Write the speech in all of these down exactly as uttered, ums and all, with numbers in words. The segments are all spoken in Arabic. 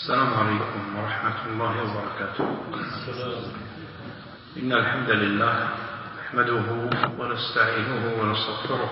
السلام عليكم ورحمة الله وبركاته. إن الحمد لله نحمده ونستعينه ونستغفره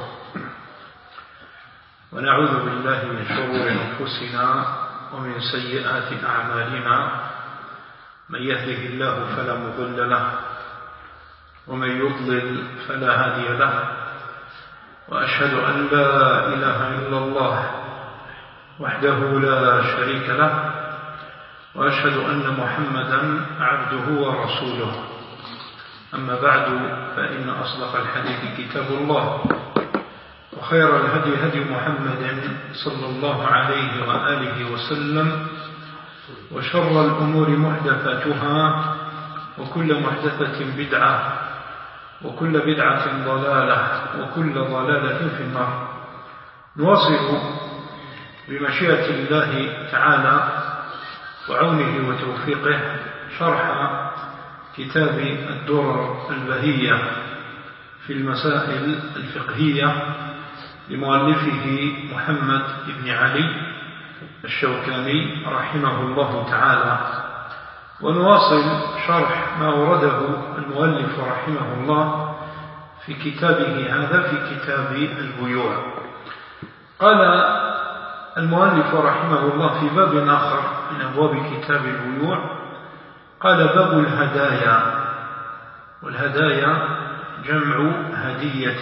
ونعوذ بالله من شرور أنفسنا ومن سيئات أعمالنا. من يهده الله فلا مضل له ومن يضلل فلا هادي له، وأشهد أن لا إله إلا الله وحده لا شريك له، وأشهد أن محمدا عبده ورسوله. أما بعد، فإن أصدق الحديث كتاب الله، وخير الهدي هدي محمد صلى الله عليه وآله وسلم، وشر الأمور محدثاتها، وكل محدثة بدعة، وكل بدعة ضلالة، وكل ضلالة في النار. نواصل بمشيئة الله تعالى وعونه وتوفيقه شرح كتاب الدرر البهية في المسائل الفقهية لمؤلفه محمد بن علي الشوكاني رحمه الله تعالى. ونواصل شرح ما ورده المؤلف رحمه الله في كتابه هذا، في كتاب البيوع. قال المؤلف رحمه الله في باب آخر من أبواب كتاب البيوع، قال باب الهدايا. والهدايا جمع هدية،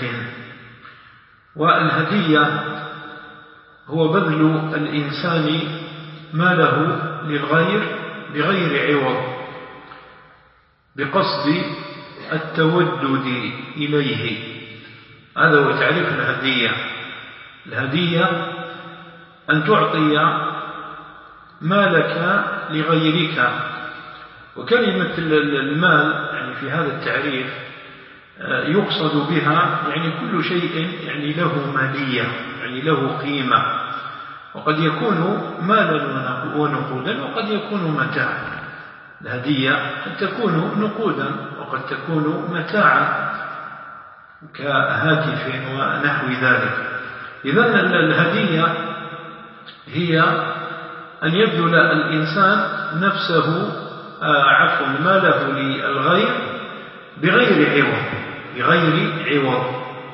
والهدية هو بذل الإنسان ماله للغير بغير عوض، بقصد التودد إليه. هذا هو تعريف الهدية. الهدية أن تعطي مالك لغيرك. وكلمة المال يعني في هذا التعريف يقصد بها يعني كل شيء يعني له مالية، يعني له قيمة، وقد يكون مالا ونقودا، وقد يكون متاعا. الهدية قد تكون نقودا، وقد تكون متاعا كهاتف ونحو ذلك. إذن الهدية هي أن يبذل الإنسان نفسه آه عفوا ماله للغير بغير عوض، بغير عوض.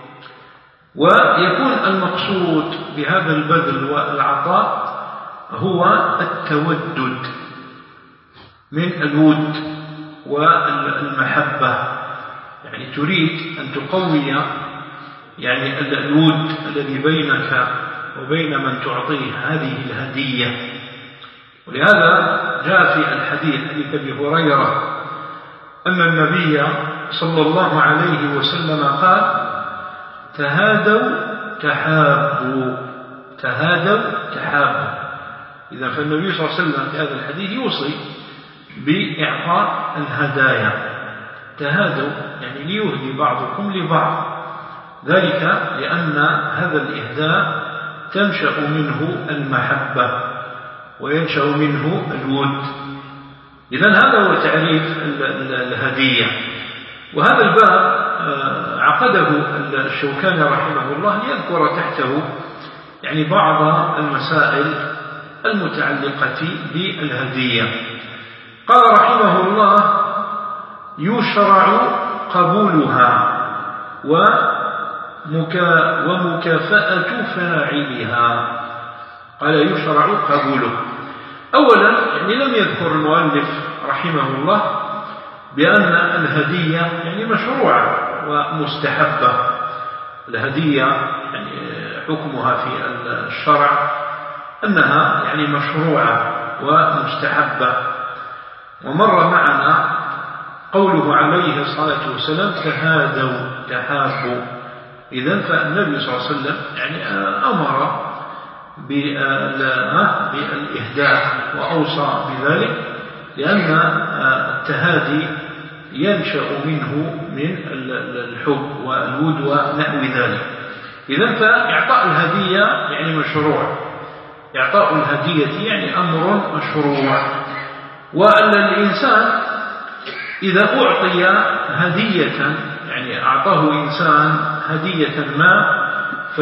ويكون المقصود بهذا البذل والعطاء هو التودد من الود والمحبة، يعني تريد أن تقوي يعني الود الذي بينك وبين من تعطيه هذه الهدية. ولهذا جاء في الحديث حديث أبي هريرة أن النبي صلى الله عليه وسلم قال: تهادوا تحابوا، تهادوا تحابوا. إذا فالنبي صلى الله عليه وسلم في هذا الحديث يوصي بإعطاء الهدايا. تهادوا يعني ليهدي بعضكم لبعض، ذلك لأن هذا الإهداء تنشأ منه المحبة وينشأ منه الود. إذن هذا هو تعريف الهدية. وهذا الباب عقده الشوكاني رحمه الله ليذكر تحته يعني بعض المسائل المتعلقة بالهدية. قال رحمه الله: يشرع قبولها ومكافأة فاعلها. قال يشرع قبوله. أولا يعني لم يذكر المؤلف رحمه الله بأن الهدية يعني مشروعة ومستحبة. الهدية يعني حكمها في الشرع أنها يعني مشروعة ومستحبة. ومر معنا قوله عليه الصلاة والسلام: تهادوا تحابوا. إذن فالنبي صلى الله عليه وسلم يعني أمر بالإهداء وأوصى بذلك، لأن التهادي ينشأ منه من الحب والود ونحو ذلك. إذن فإعطاء الهدية يعني مشروع. إعطاء الهدية يعني أمر مشروع. وأن الإنسان إذا أعطي هدية يعني أعطاه إنسان هدية ما،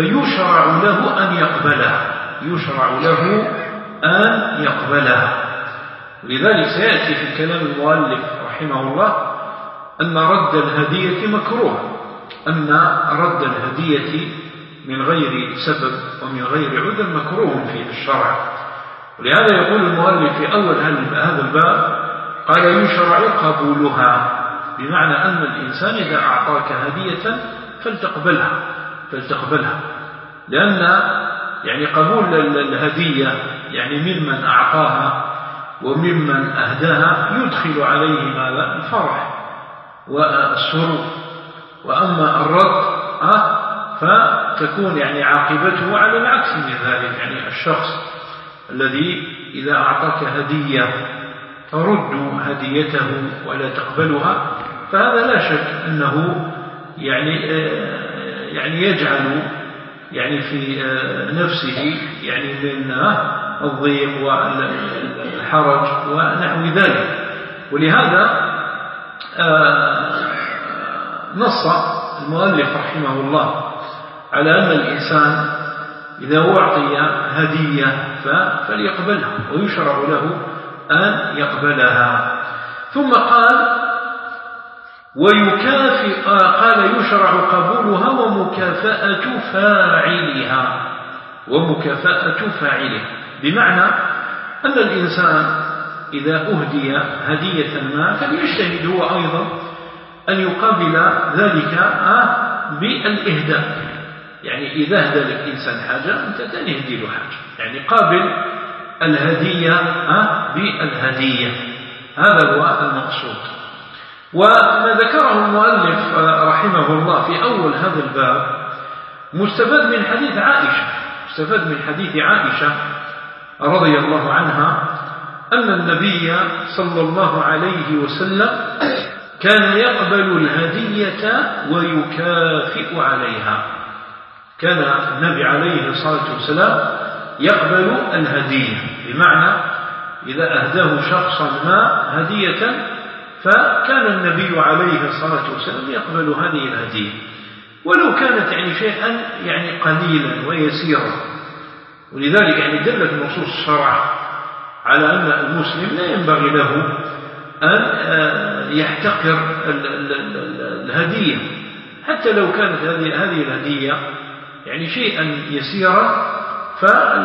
فيشرع له أن يقبلها، يشرع له أن يقبلها. لذلك سيأتي في كلام المؤلف رحمه الله أن رد الهدية مكروه، أن رد الهدية من غير سبب ومن غير عذر مكروه في الشرع. ولهذا يقول المؤلف في أول هذا الباب قال يشرع قبولها، بمعنى أن الإنسان إذا أعطاك هدية فلتقبلها فلتقبلها لأن يعني قبول الهدية يعني ممن أعطاها وممن أهداها يدخل عليه ماذا؟ الفرح والسرور. وأما الرد أه فتكون يعني عاقبته على العكس من ذلك، يعني الشخص الذي إذا أعطاك هدية ترد هديته ولا تقبلها فهذا لا شك أنه يعني يعني يجعل يعني في نفسه يعني من الضيق والحرج ونحو ذلك. ولهذا نص المؤلف رحمه الله على أن الإنسان إذا أعطي هدية فليقبلها ويشرع له أن يقبلها. ثم قال ويكافئ، قال يشرع قبولها ومكافأة فاعلها ومكافأة فاعله، بمعنى أن الإنسان إذا أهدي هدية ما فليجتهد هو أيضا أن يقابل ذلك بالإهداء. يعني إذا أهدى الإنسان حاجة أنت تنهدي له حاجة، يعني قابل الهدية بالهدية، هذا هو المقصود. وما ذكره المؤلف رحمه الله في أول هذا الباب مستفاد من حديث عائشة مستفاد من حديث عائشة رضي الله عنها أن النبي صلى الله عليه وسلم كان يقبل الهدية ويكافئ عليها. كان النبي عليه الصلاة والسلام يقبل الهدية، بمعنى إذا أهداه شخصا ما هدية فكان النبي عليه الصلاة والسلام يقبل هذه الهدية ولو كانت يعني شيئا يعني قليلا ويسيرا. ولذلك يعني دلت نصوص الشرع على أن المسلم لا ينبغي له أن يحتقر الهدية حتى لو كانت هذه الهدية يعني شيئا يسيرا، ف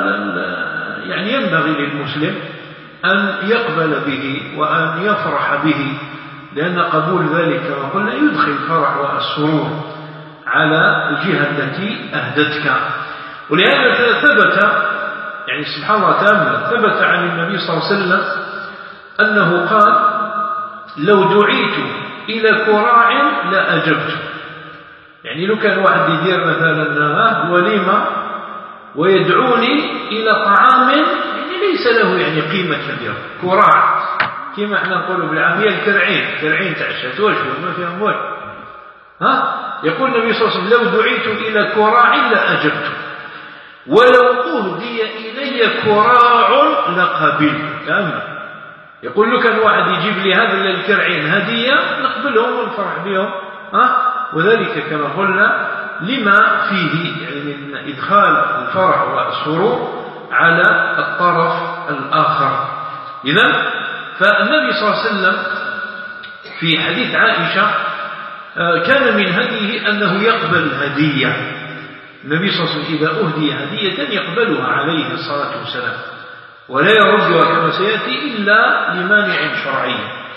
يعني ينبغي للمسلم أن يقبل به وأن يفرح به، لأن قبول ذلك كما قلنا يدخل الفرح والسرور على الجهة التي أهدتك. ولهذا ثبت يعني سبحان الله تأمل ثبت عن النبي صلى الله عليه وسلم أنه قال لو دعيت إلى كراع لأجبت. يعني لو كان واحد يدير مثلا وليمة ويدعوني إلى طعام يعني ليس له يعني قيمة كبيرة، كراع كما احنا نقول بالعامية الكرعين كرعين تعشى توجه ما فيها أموال. ها يقول النبي صلى الله عليه وسلم لو دعيت إلى كراع لأجبت ولو أهدي إلي كراع لقبلت. تمام. يقول له كان واحد يجيب لي هذا الكرعين هدية نقبلهم ونفرح بهم، ها وذلك كما قلنا لما فيه يعني من إدخال الفرح والسرور على الطرف الآخر. إذن فالنبي صلى الله عليه وسلم في حديث عائشة كان من هديه أنه يقبل الهدية. النبي صلى الله عليه وسلم إذا أهدي هدية يقبلها عليه الصلاة والسلام ولا يردها كما سيأتي إلا لمانع شرعي.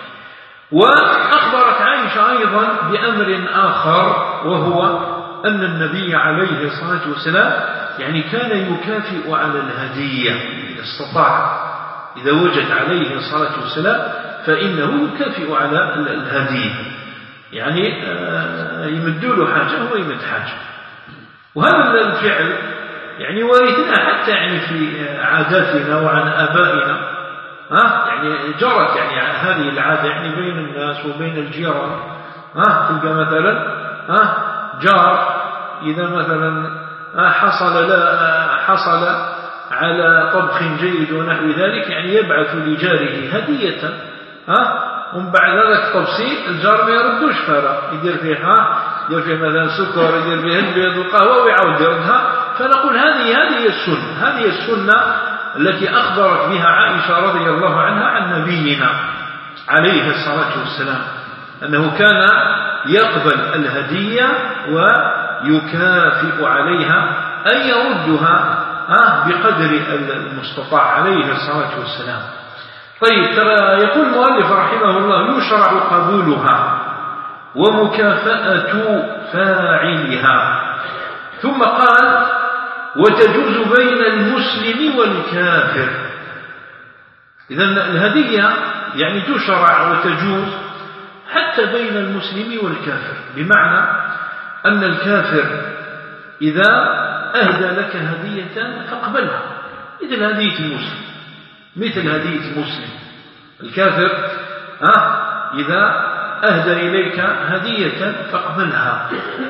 وأخبرت عائشة أيضا بأمر آخر وهو أن النبي عليه الصلاة والسلام يعني كان يكافئ على الهدية إذا استطاع، إذا وجد عليه الصلاة والسلام فإنه يكافئ على الهدية، يعني يمدوا له حاجة هو يمد حاجة. وهذا الفعل يعني ورثنا حتى يعني في عاداتنا وعن آبائنا، ها يعني جرت يعني هذه العادة يعني بين الناس وبين الجيران. ها تلقى مثلا ها جار إذا مثلا حصل لا حصل على طبخ جيد ونحو ذلك يعني يبعث لجاره هدية، ها ومن بعد ذلك التبسيط الجار ما يردوش فرق يدير فيه ها يدير فيه مثلا سكر يدير فيه البيض والقهوة ويعود يردها. فنقول هذه هذه السنة هذه السنة التي أخبرت بها عائشة رضي الله عنها عن نبينا عليه الصلاة والسلام أنه كان يقبل الهدية ويكافئ عليها أن يردها بقدر المستطاع عليه الصلاة والسلام. طيب، ترى يقول المؤلف رحمه الله: يشرع قبولها ومكافأة فاعلها. ثم قال: وتجوز بين المسلم والكافر. إذن الهدية يعني تشرع وتجوز حتى بين المسلم والكافر، بمعنى أن الكافر إذا أهدى لك هدية فاقبلها مثل هدية المسلم، مثل هدية المسلم. الكافر ها إذا أهدى إليك هدية فاقبلها.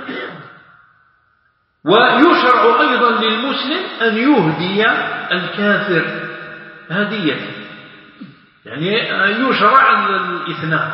ويشرع أيضا للمسلم أن يهدي الكافر هدية، يعني يشرع الاثنان،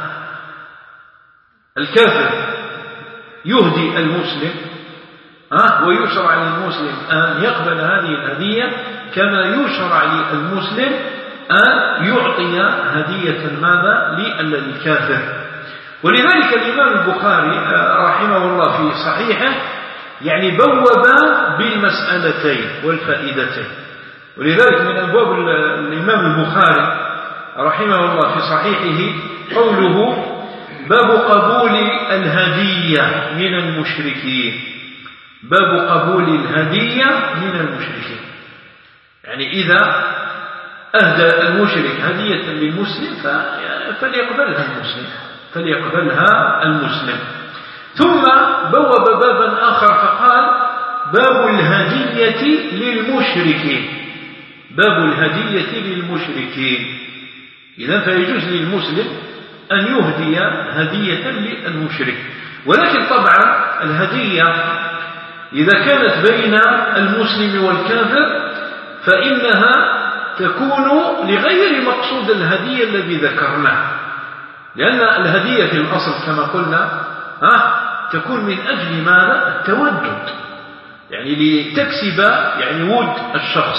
الكافر يهدي المسلم ها ويشرع للمسلم أن يقبل هذه الهدية، كما يشرع للمسلم أن يعطي هدية ماذا للكافر. ولذلك الإمام البخاري رحمه الله في صحيحه يعني بوب بالمسألتين والفائدتين. ولذلك من أبواب الإمام البخاري رحمه الله في صحيحه قوله: باب قبول الهدية من المشركين. باب قبول الهدية من المشركين، يعني إذا أهدى المشرك هدية للمسلم فليقبلها المسلم فليقبلها المسلم. ثم بوب بابا آخر فقال: باب الهدية للمشركين. باب الهدية للمشركين. إذا فيجوز للمسلم أن يهدي هدية للمشرك، ولكن طبعا الهدية إذا كانت بين المسلم والكافر فإنها تكون لغير مقصود الهدية الذي ذكرناه، لأن الهدية في الأصل كما قلنا ها تكون من أجل ماذا؟ التودد، يعني لتكسب يعني ود الشخص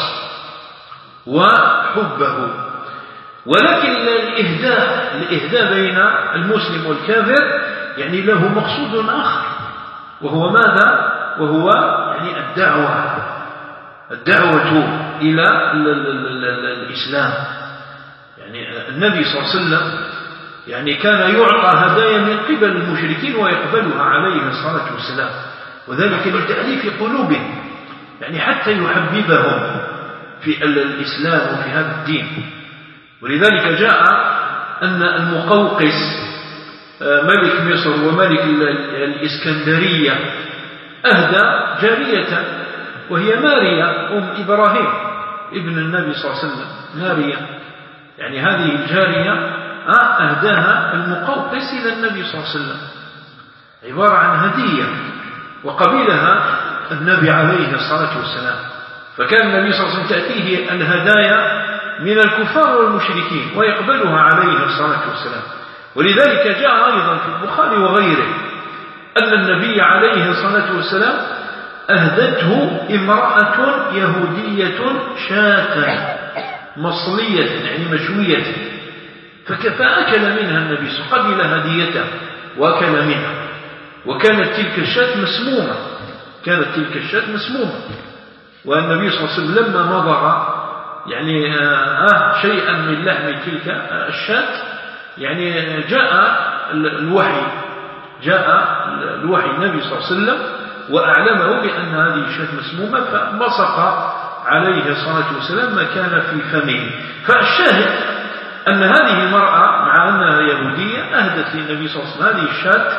وحبه. ولكن الإهداء الإهداء بين المسلم والكافر يعني له مقصود آخر، وهو ماذا؟ وهو يعني الدعوة الدعوة إلى الإسلام. يعني النبي صلى الله عليه وسلم يعني كان يعطى هدايا من قبل المشركين ويقبلها عليه الصلاة والسلام، وذلك لتأليف قلوبهم، يعني حتى يحببهم في الإسلام وفي هذا الدين. ولذلك جاء أن المقوقس ملك مصر وملك الإسكندرية أهدى جارية وهي ماريا أم إبراهيم ابن النبي صلى الله عليه وسلم. ماريا يعني هذه الجارية أهداها المقوقس إلى النبي صلى الله عليه وسلم، عبارة عن هدية، وقبلها النبي عليه الصلاة والسلام. فكان النبي صلى الله عليه وسلم تأتيه الهدايا من الكفار والمشركين ويقبلها عليه الصلاة والسلام. ولذلك جاء أيضا في البخاري وغيره أن النبي عليه الصلاة والسلام أهدته امرأة يهودية شاة مصلية يعني مشوية، فأكل منها النبي صلى الله عليه وسلم، قبل هديته وأكل منها، وكانت تلك الشاة مسمومة كانت تلك الشاة مسمومة والنبي صلى الله عليه وسلم لما مضغ يعني آه شيئا من لحم تلك الشاة يعني جاء الوحي جاء الوحي النبي صلى الله عليه وسلم وأعلمه بأن هذه الشاة مسمومة، فبصق عليه الصلاة والسلام ما كان في فمه. فالشاهد أن هذه المرأة مع أنها يهودية أهدت للنبي صلى الله عليه وسلم هذه الشاة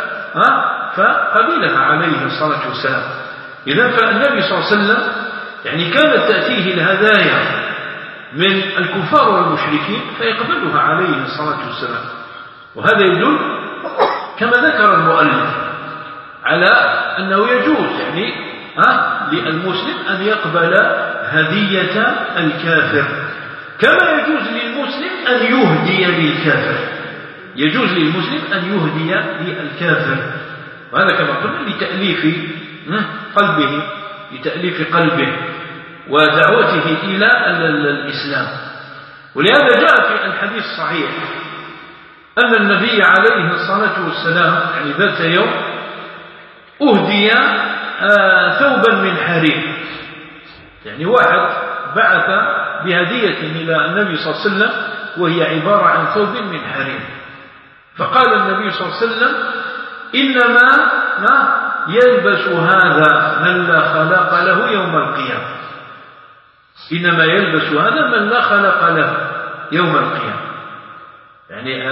فقبلها عليه الصلاة والسلام. إذن فالنبي صلى الله عليه وسلم يعني كانت تأتيه الهدايا من الكفار والمشركين فيقبلها عليه الصلاة والسلام. وهذا يدل كما ذكر المؤلف على أنه يجوز يعني ها للمسلم أن يقبل هدية الكافر، كما يجوز للمسلم أن يهدي للكافر يجوز للمسلم أن يهدي للكافر. وهذا كما قلنا لتأليف قلبه لتأليف قلبه ودعوته إلى الإسلام. ولهذا جاء في الحديث الصحيح أن النبي عليه الصلاة والسلام يعني ذات يوم أهدي آه ثوبا من حرير، يعني واحد بعث بهدية إلى النبي صلى الله عليه وسلم وهي عبارة عن ثوب من حرير، فقال النبي صلى الله عليه وسلم إنما يلبس هذا من لا خلاق له يوم القيامة، إنما يلبس هذا من لا خلق له يوم القيامة. يعني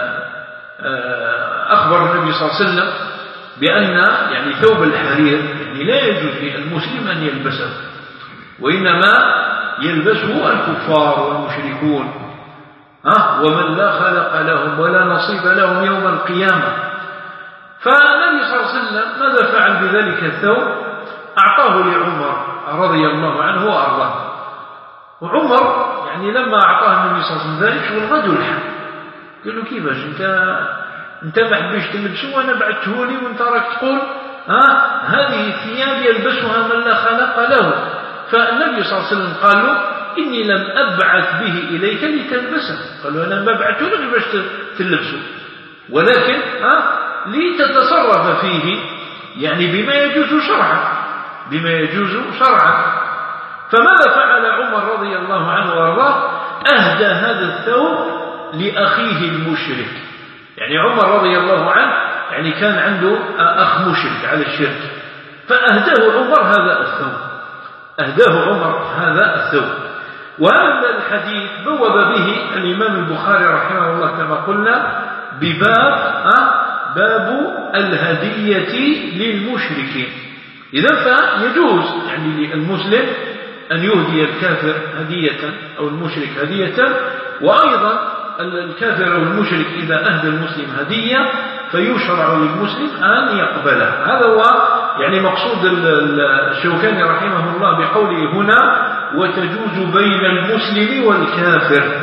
أخبر النبي صلى الله عليه وسلم بأن يعني ثوب الحرير يعني لا يجوز للمسلم أن يلبسه، وإنما يلبسه الكفار والمشركون أه ومن لا خلق لهم ولا نصيب لهم يوم القيامة. فالنبي صلى الله عليه وسلم ماذا فعل بذلك الثوب؟ أعطاه لعمر رضي الله عنه وأرضاه. وعمر يعني لما أعطاه النبي صلى الله عليه وسلم ذلك شو الرجل قال له كيفاش انت انت ما حبيش تلبسه وانا بعته لي وانت راك تقول ها هذه الثياب يلبسها من لا خلق له. فالنبي صلى الله عليه وسلم قال له اني لم ابعث به اليك لتلبسه، قال له انا ما بعته لك باش تلبسه، ولكن ها لتتصرف فيه يعني بما يجوز شرعا بما يجوز شرعا. فماذا فعل عمر رضي الله عنه وارضاه؟ اهدى هذا الثوب لأخيه المشرك. يعني عمر رضي الله عنه يعني كان عنده أخ مشرك على الشرك، فأهداه عمر هذا الثوب أهداه عمر هذا الثوب. وهذا الحديث بوب به الإمام البخاري رحمه الله كما قلنا بباب باب الهدية للمشركين. إذا فيجوز يعني للمسلم أن يهدي الكافر هدية أو المشرك هدية، وأيضا الكافر أو المشرك إذا أهدى المسلم هدية فيشرع للمسلم أن يقبلها. هذا هو يعني مقصود الشوكاني رحمه الله بقوله هنا وتجوز بين المسلم والكافر.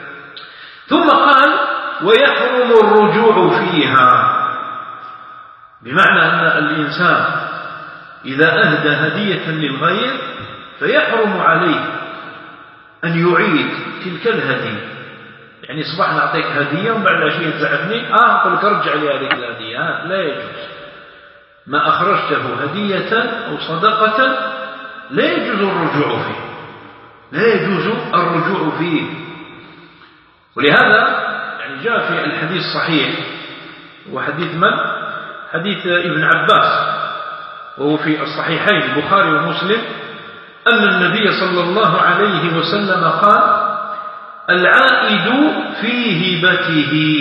ثم قال ويحرم الرجوع فيها، بمعنى أن الإنسان إذا أهدى هدية للغير فيحرم عليه أن يعيد تلك الهدية. يعني صباح نعطيك هدية ومن بعد العشية تزعفني اه قل لك رجع لي هذه الهدية، آه لا يجوز. ما أخرجته هدية أو صدقة لا يجوز الرجوع فيه لا يجوز الرجوع فيه. ولهذا يعني جاء في الحديث الصحيح وحديث من؟ حديث ابن عباس وهو في الصحيحين البخاري ومسلم أن النبي صلى الله عليه وسلم قال العائد في هبته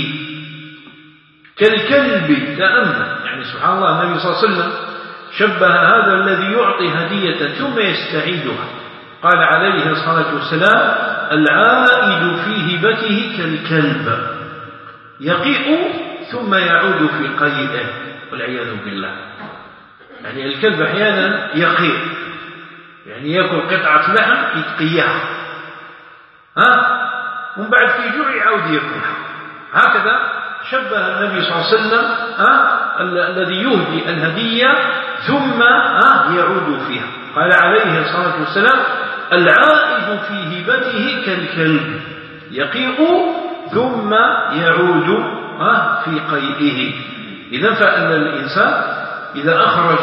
كالكلب. تأمل يعني سبحان الله النبي صلى الله عليه وسلم شبه هذا الذي يعطي هدية ثم يستعيدها، قال عليه الصلاة والسلام العائد في هبته كالكلب يقيء ثم يعود في قيئه والعياذ بالله. يعني الكلب أحيانا يقيء يعني يأكل قطعة لحم يتقيها ها ومن بعد في جوع يعود يأكلها. هكذا شبه النبي صلى الله عليه وسلم ها الذي يهدي الهدية ثم ها يعود فيها، قال عليه الصلاة والسلام العائد في هبته كالكلب يقيء ثم يعود ها في قيئه. إذا فإن الإنسان إذا أخرج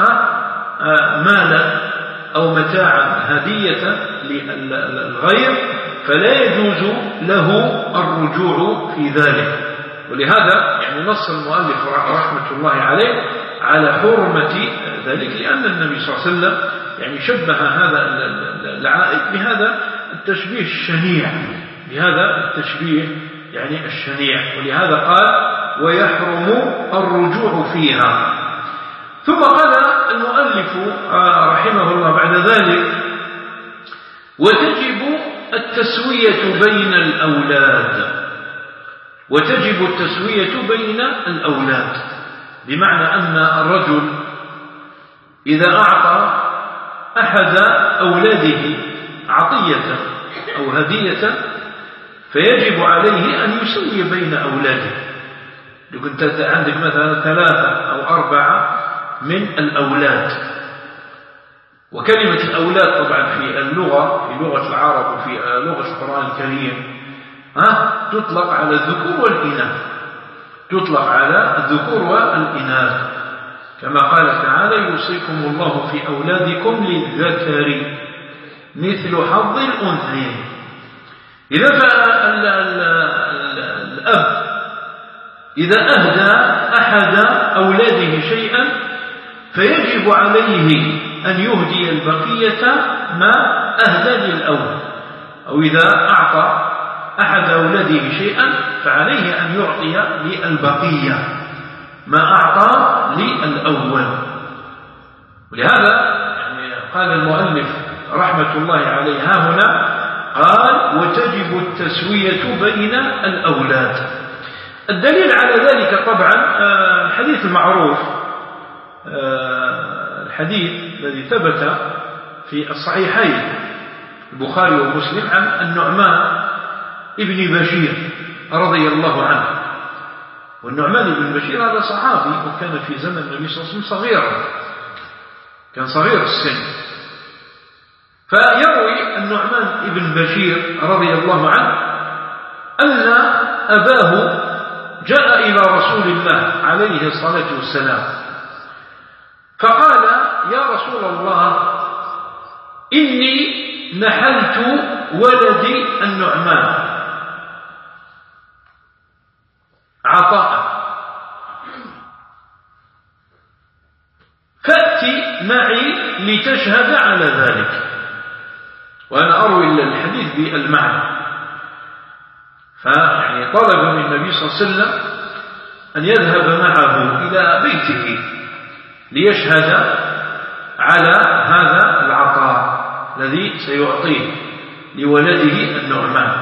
مالا أو متاعا هدية للغير فلا يجوز له الرجوع في ذلك. ولهذا يعني نص المؤلف رحمة الله عليه على حرمة ذلك، لأن النبي صلى الله عليه وسلم يعني شبه هذا العائد بهذا التشبيه الشنيع بهذا التشبيه يعني الشنيع. ولهذا قال ويحرم الرجوع فيها. ثم قال المؤلف رحمه الله بعد ذلك وتجب التسوية بين الأولاد وتجب التسوية بين الأولاد بمعنى أن الرجل إذا أعطى أحد أولاده عطية أو هدية فيجب عليه أن يسوي بين أولاده. لو كنت عندك مثلا ثلاثة أو أربعة من الأولاد وكلمة الأولاد طبعا في اللغة في لغة العرب وفي لغة القرآن الكريم ها تطلق على الذكور والإناث، تطلق على الذكور والإناث، كما قال تعالى يوصيكم الله في أولادكم للذكر مثل حظ الأنثيين. إذا الأب إذا أهدى أحد أولاده شيئا فيجب عليه أن يهدي البقية ما أهدى للأول، أو إذا أعطى أحد أولاده شيئا فعليه أن يعطي للبقية ما أعطى للأول. ولهذا يعني قال المؤلف رحمة الله عليه ها هنا قال وتجب التسوية بين الأولاد. الدليل على ذلك طبعا الحديث المعروف، الحديث الذي ثبت في الصحيحين البخاري ومسلم عن النعمان ابن بشير رضي الله عنه. والنعمان ابن بشير هذا صحابي وكان في زمن النبي صلى الله عليه وسلم صغيرا، كان صغير السن. فيروي النعمان ابن بشير رضي الله عنه أن أباه جاء إلى رسول الله عليه الصلاة والسلام فقال يا رسول الله إني نحلت ولدي النعمان عطاء فأتي معي لتشهد على ذلك. وأنا أروي الحديث بالمعنى. فيعني طلب من النبي صلى الله عليه وسلم أن يذهب معه إلى بيته ليشهد على هذا العطاء الذي سيعطيه لولده النعمان.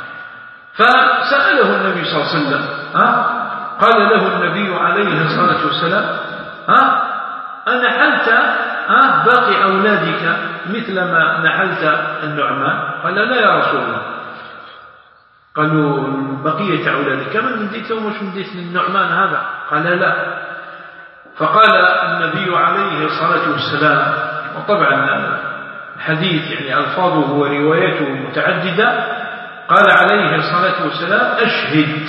فسأله النبي صلى الله عليه وسلم ها؟ قال له النبي عليه الصلاة والسلام ها؟ أنحلت ها؟ باقي أولادك مثل ما نحلت النعمان؟ قال لا يا رسول الله. قالوا بقية أولادك كما نديت لهم وش نديت للنعمان هذا؟ قال لا. فقال النبي عليه الصلاة والسلام، وطبعا الحديث يعني ألفاظه وروايته متعددة، قال عليه الصلاة والسلام أشهد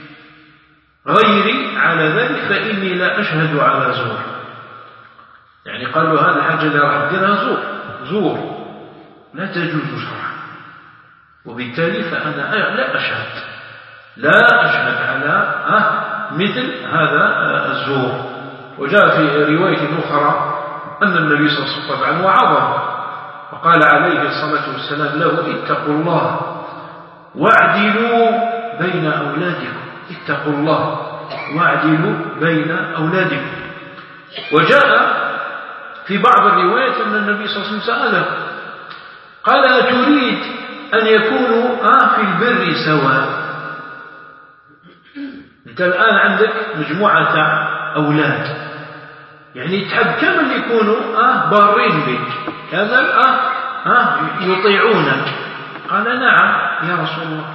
غيري على ذلك فإني لا أشهد على زور. يعني قال له هذا الحاجة اللي راح تديرها زور زور لا تجوز شرعا، وبالتالي فأنا لا أشهد لا أشهد على مثل هذا الزور. وجاء في رواية أخرى أن النبي صلى الله عليه وسلم طبعا وعظه وقال عليه الصلاة والسلام له اتقوا الله واعدلوا بين أولادكم، اتقوا الله واعدلوا بين أولادكم. وجاء في بعض الروايات أن النبي صلى الله عليه وسلم سأله قال أتريد أن يكونوا آه في البر سواء؟ أنت الآن عندك مجموعة أولاد، يعني تحب كامل يكونوا آه بارين بك، كامل آه آه يطيعونك. قال نعم يا رسول الله.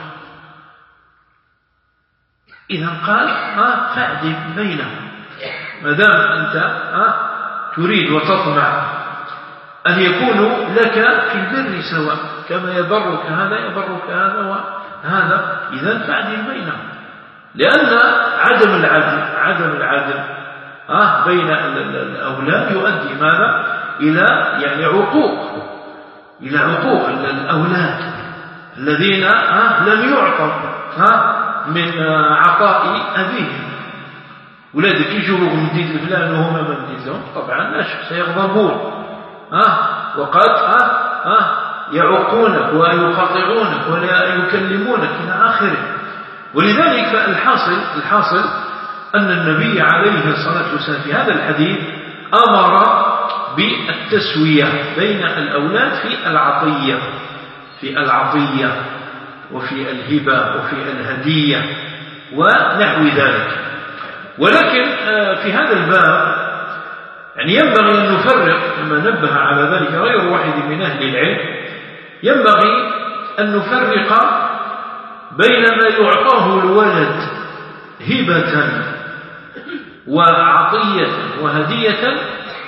إذا قال آه فاعدل بينهم، ما دام أنت آه تريد وتطمع أن يكونوا لك في البر سواء، كما يبرك هذا يبرك هذا وهذا، إذا فاعدل بينهم. لأن عدم العدل عدم العدل آه بين الأولاد يؤدي ماذا؟ إلى يعني عقوق إلى عقوق الأولاد الذين آه لم يعطوا آه من آه عطاء أبيهم. ولادك يجوا مديد لفلان وهم ما مديد لهم، طبعا لا شك سيغضبون آه وقد آه آه يعقونك ويقاطعونك ولا يكلمونك إلى آخره. ولذلك فالحاصل الحاصل أن النبي عليه الصلاة والسلام في هذا الحديث أمر بالتسوية بين الأولاد في العطية في العطية وفي الهبة وفي الهدية ونحو ذلك. ولكن في هذا الباب يعني ينبغي أن نفرق، كما نبه على ذلك غير واحد من أهل العلم، ينبغي أن نفرق بين ما يعطاه الولد هبة وعطية وهدية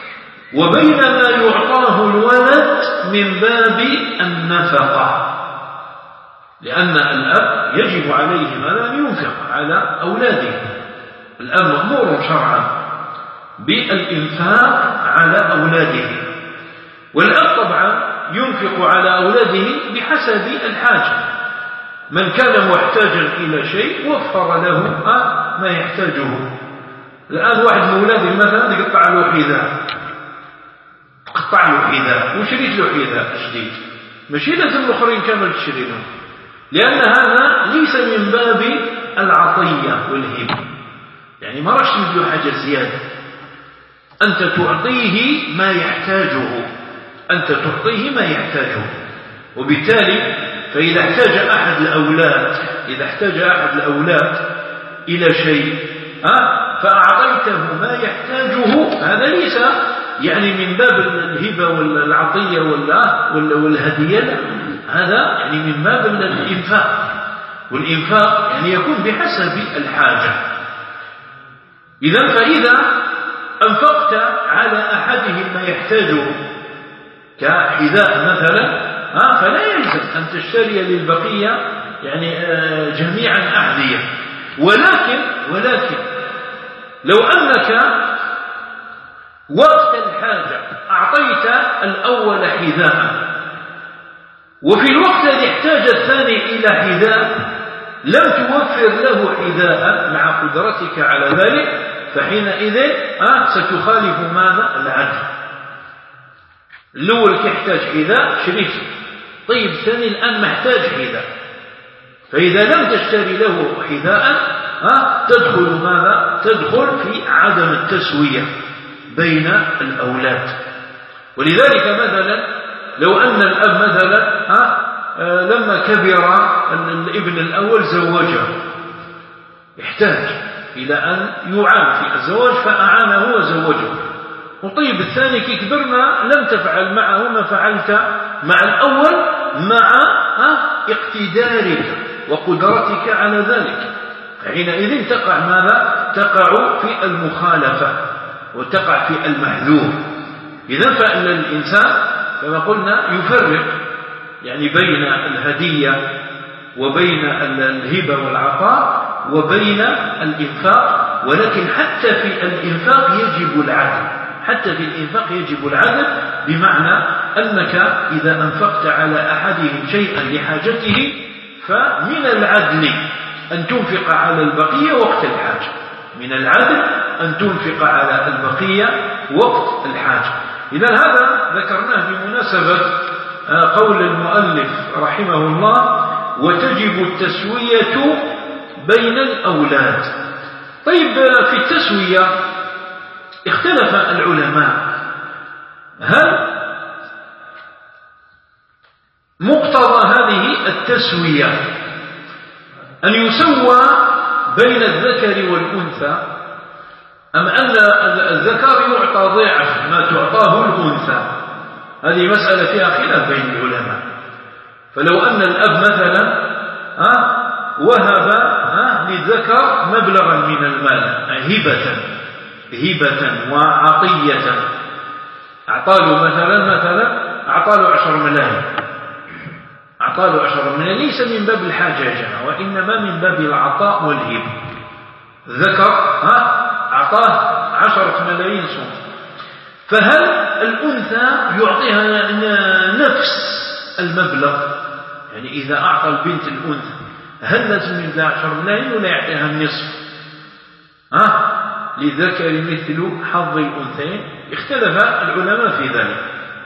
وبين ما يعطاه الولد من باب النفقة، لأن الأب يجب عليه ماذا أن ينفق على أولاده. الأب مأمور شرعا بالإنفاق على أولاده، والأب طبعا ينفق على أولاده بحسب الحاجة. من كان محتاجا إلى شيء وفر له ما يحتاجه. الآن واحد من أولاده مثلا يقطع له حذاء، قطع له حذاء وشريت له حذاء جديد، ماشي لازم الآخرين كامل تشري لهم، لأن هذا ليس من باب العطية والهبة، يعني ما راش تجيب له حاجة زيادة، أنت تعطيه ما يحتاجه، أنت تعطيه ما يحتاجه. وبالتالي فإذا احتاج أحد الأولاد إذا احتاج أحد الأولاد إلى شيء فأعطيته ما يحتاجه، هذا ليس يعني من باب الهبة والعطية والهدية، هذا يعني من باب الإنفاق، والإنفاق يعني يكون بحسب الحاجة. إذن فإذا أنفقت على أحدهم ما يحتاجه كحذاء مثلا فلا يلزم أن تشتري للبقية يعني جميعا أحذية، ولكن ولكن لو أنك وقت الحاجة أعطيت الأول حذاء، وفي الوقت الذي احتاج الثاني إلى حذاء لم توفر له حذاء مع قدرتك على ذلك، فحينئذ ستخالف ماذا؟ العدل. الأول كيحتاج حذاء شريته، طيب الثاني الآن محتاج حذاء، فإذا لم تشتري له حذاء تدخل ماذا؟ تدخل في عدم التسوية بين الأولاد. ولذلك مثلا لو أن الأب مثلا لما كبر الابن الأول زوجه، يحتاج إلى أن يعان في الزواج فأعانه وزوجه، وطيب الثاني كي كبرنا لم تفعل معه ما فعلت مع الأول مع اقتدارك وقدرتك على ذلك، فحينئذ تقع ماذا؟ تقع في المخالفة وتقع في المحذور. إذن فإن الإنسان كما قلنا يفرق يعني بين الهدية وبين الهبة والعطاء وبين الإنفاق، ولكن حتى في الإنفاق يجب العدل، حتى في الإنفاق يجب العدل، بمعنى أنك إذا أنفقت على أحدهم شيئا لحاجته فمن العدل أن تنفق على البقية وقت الحاجة، من العدل أن تنفق على البقية وقت الحاجة. إذا هذا ذكرناه بمناسبة قول المؤلف رحمه الله وتجب التسوية بين الأولاد. طيب في التسوية اختلف العلماء، هل مقتضى هذه التسوية أن يسوى بين الذكر والأنثى، أم أن الذكر يعطى ضعف ما تعطاه الأنثى؟ هذه مسألة فيها خلاف بين العلماء. فلو أن الأب مثلا وهب للذكر مبلغا من المال هبة هبة وعطية، أعطاله مثلا مثلا أعطاله عشر ملايين، أعطاله عشر ملايين ليس من باب الحاجة يا جماعة، وإنما من باب العطاء والهبة. ذكر ها أعطاه عشرة ملايين صوت، فهل الأنثى يعطيها نفس المبلغ؟ يعني إذا أعطى البنت الأنثى هل لازم يديها عشر ملايين ولا يعطيها النصف؟ ها للذكر مثل حظ الأنثيين. اختلف العلماء في ذلك،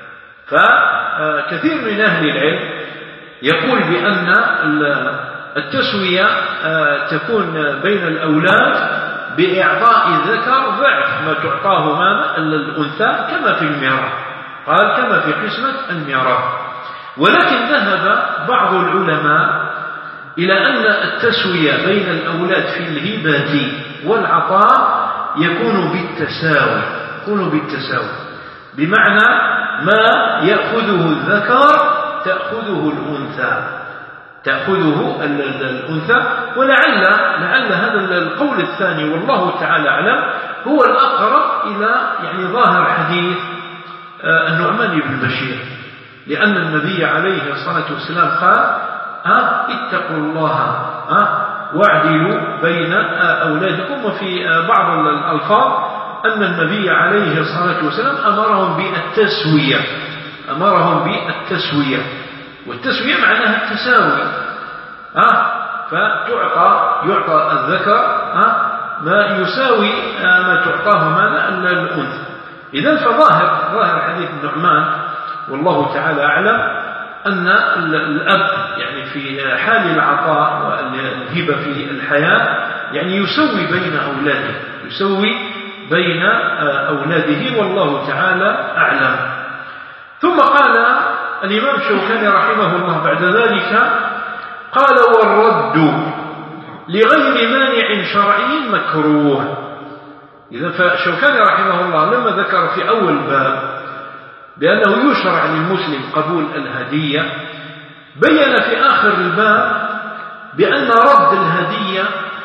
فكثير من أهل العلم يقول بأن التسوية تكون بين الأولاد بإعطاء الذكر ضعف ما تعطاه ماذا الأنثى كما في الميراث، قال كما في قسمة الميراث. ولكن ذهب بعض العلماء إلى أن التسوية بين الأولاد في الهبة والعطاء يكون بالتساوي، يكون بالتساوي بمعنى ما يأخذه الذكر تأخذه الأنثى، تأخذه الأنثى. ولعل لعل هذا القول الثاني والله تعالى أعلم هو الأقرب إلى يعني ظاهر حديث النعمان بن بشير، لأن النبي عليه الصلاة والسلام قال ها اتقوا الله ها واعدلوا بين أولادكم. وفي بعض الألفاظ أن النبي عليه الصلاة والسلام أمرهم بالتسوية، أمرهم بالتسوية، والتسوية معناها التساوي، ها فتعطى يعطى الذكر ها ما يساوي ما تعطاه ماذا الأنثى. إذن فظاهر ظاهر حديث النعمان والله تعالى أعلم أن الأب يعني في حال العطاء والهبة في الحياة يعني يسوي بين أولاده، يسوي بين أولاده والله تعالى أعلم. ثم قال الإمام الشوكاني رحمه الله بعد ذلك قال والرد لغير مانع شرعي مكروه. إذا فالشوكاني رحمه الله لما ذكر في أول باب بأنه يشرع للمسلم قبول الهدية، بين في آخر الباب بأن رد الهدية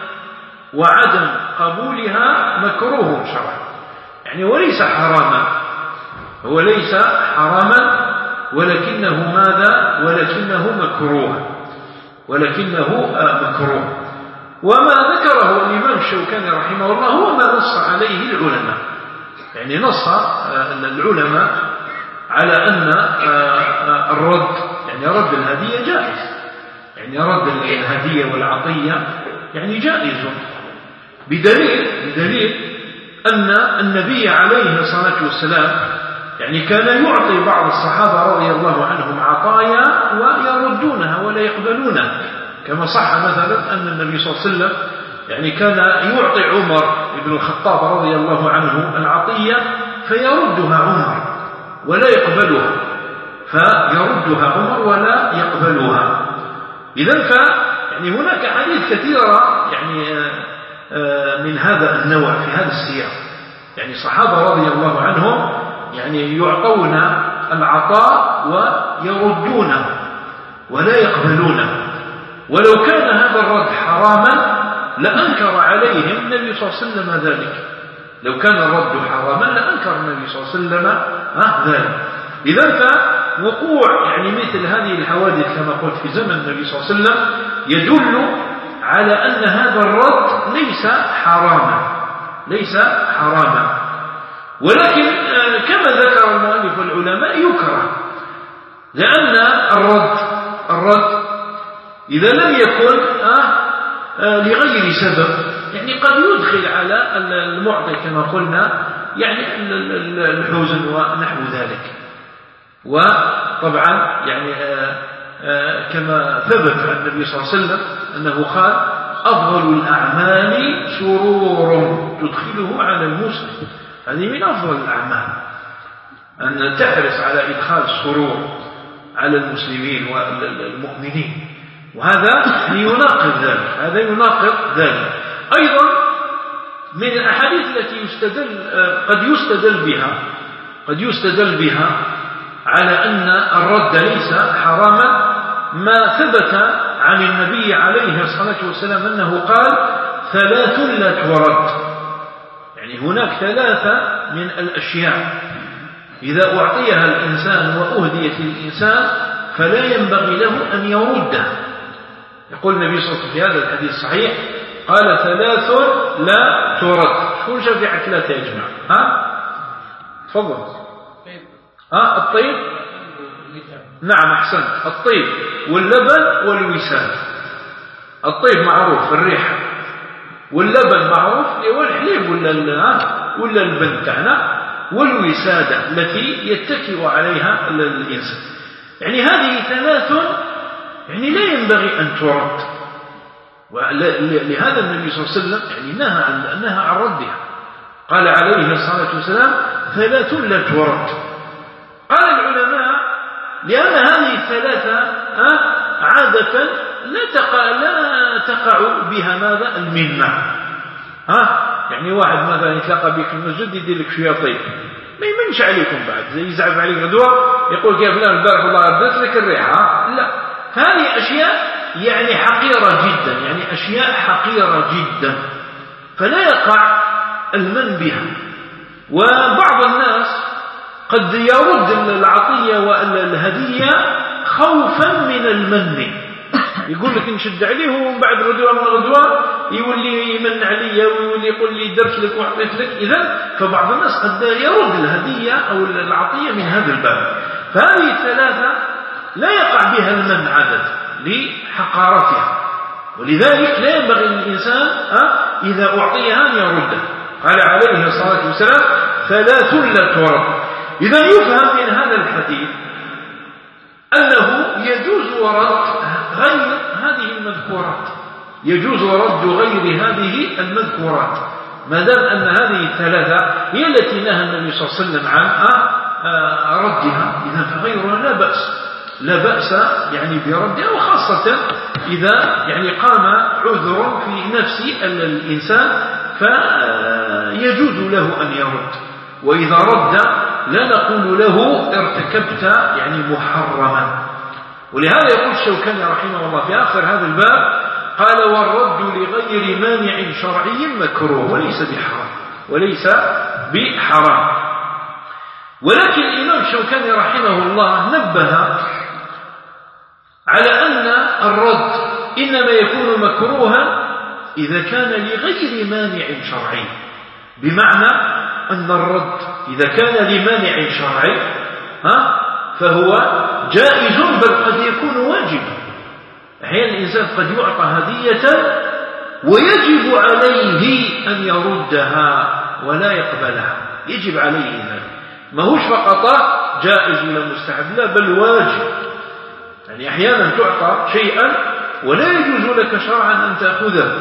وعدم قبولها مكروه شرعا، يعني وليس حراما، هو ليس حراما ولكنه ماذا ولكنه مكروه، ولكنه مكروه. وما ذكره الإمام الشوكاني رحمه الله هو ما نص عليه العلماء، يعني نص العلماء على أن الرد يعني رد الهدية جائز، يعني رد الهدية والعطية يعني جائز، بدليل بدليل أن النبي عليه الصلاة والسلام يعني كان يعطي بعض الصحابة رضي الله عنهم عطايا ويردونها ولا يقبلونها، كما صح مثلا أن النبي صلى الله عليه وسلم يعني كان يعطي عمر بن الخطاب رضي الله عنه العطية فيردها عمر ولا يقبلها، فيردها عمر ولا يقبلها. إذن ف يعني هناك حديث كثيرة يعني من هذا النوع في هذا السياق، يعني صحابة رضي الله عنهم يعني يعطون العطاء ويردونه ولا يقبلونه، ولو كان هذا الرد حراما لأنكر عليهم النبي صلى الله عليه وسلم ذلك، لو كان الرد حراما لأنكر النبي صلى الله عليه وسلم ذلك. إذن فوقوع يعني مثل هذه الحوادث كما قلت في زمن النبي صلى الله عليه وسلم يدل على أن هذا الرد ليس حراما، ليس حراما، ولكن كما ذكر المؤلف العلماء يكره، لأن الرد الرد إذا لم يكن لغير سبب يعني قد يدخل على المعطي كما قلنا يعني الحزن ونحو ذلك. وطبعا يعني كما ثبت عن النبي صلى الله عليه وسلم أنه قال أفضل الأعمال سرور تدخله على المسلم، هذه من أفضل الأعمال أن تحرص على إدخال السرور على المسلمين والمؤمنين، وهذا يناقض ذلك، هذا يناقض ذلك. أيضا من الأحاديث التي يستدل قد يستدل بها قد يستدل بها على أن الرد ليس حراما ما ثبت عن النبي عليه الصلاة والسلام أنه قال ثلاث لا ترد، يعني هناك ثلاثة من الأشياء إذا أعطيها الإنسان وأهديت الإنسان فلا ينبغي له أن يردها. يقول النبي صلى الله عليه وسلم في هذا الحديث الصحيح قال ثلاث لا ترد. شو شفيع ثلاثة يا جماعة؟ ها؟ تفضل. ها الطيب؟ نعم أحسن، الطيب واللبن والوساد. الطيب معروف الريحة، واللبن معروف هو الحليب ولا ولا البن تاعنا، والوسادة التي يتكئ عليها الإنسان. يعني هذه ثلاث يعني لا ينبغي أن ترد، ولهذا النبي صلى الله عليه وسلم يعني نهى عن نهى عن ردها، قال عليه الصلاة والسلام ثلاث لا ترد. قال العلماء لأن هذه الثلاثة عادة لا تقع لا تقع بها ماذا المنة. ها يعني واحد مثلا يتلاقى بك في المسجد يدير لك شويه طيب ما يمنش عليكم بعد زي يزعف عليك غدوه يقول يا فلان البارح والله ردت لك الريحه. لا، هذه اشياء يعني حقيره جدا، يعني اشياء حقيره جدا فلا يقع المن بها. وبعض الناس قد يرد العطية والهدية خوفا من المن، يقول لك نشد عليه ومن بعد غدوة من الغدوة يولي يمن علي ويولي يقول لي درت لك وعطيت لك. إذن فبعض الناس قد يرد الهدية أو العطية من هذا الباب. فهذه الثلاثة لا يقع بها المن عدد لحقارتها، ولذلك لا ينبغي للإنسان إذا أعطيها أن يرده. قال عليه الصلاة والسلام ثلاث لا ترد. إذا يفهم من هذا الحديث أنه يجوز ورد غير هذه المذكورات، يجوز رد غير هذه المذكورات ما دام أن هذه الثلاثة هي التي نهى النبي صلى الله عليه وسلم عن ردها. إذا فغيرها لا بأس، لا بأس يعني بردها، وخاصة إذا يعني قام عذر في نفس الإنسان فيجوز له أن يرد. وإذا رد لا نقول له ارتكبت يعني محرما. ولهذا يقول الشوكاني رحمه الله في آخر هذا الباب قال والرد لغير مانع شرعي مكروه وليس بحرام، وليس بحرام. ولكن الإمام الشوكاني رحمه الله نبه على أن الرد إنما يكون مكروها إذا كان لغير مانع شرعي، بمعنى أن الرد إذا كان لمانع شرعي ها فهو جائز بل قد يكون واجبا. أحيانا الإنسان قد يعطى هدية ويجب عليه أن يردها ولا يقبلها، يجب عليه ذلك، ما هوش فقط جائز ولا مستحب، لا بل واجب. يعني أحيانا تعطى شيئا ولا يجوز لك شرعا أن تأخذه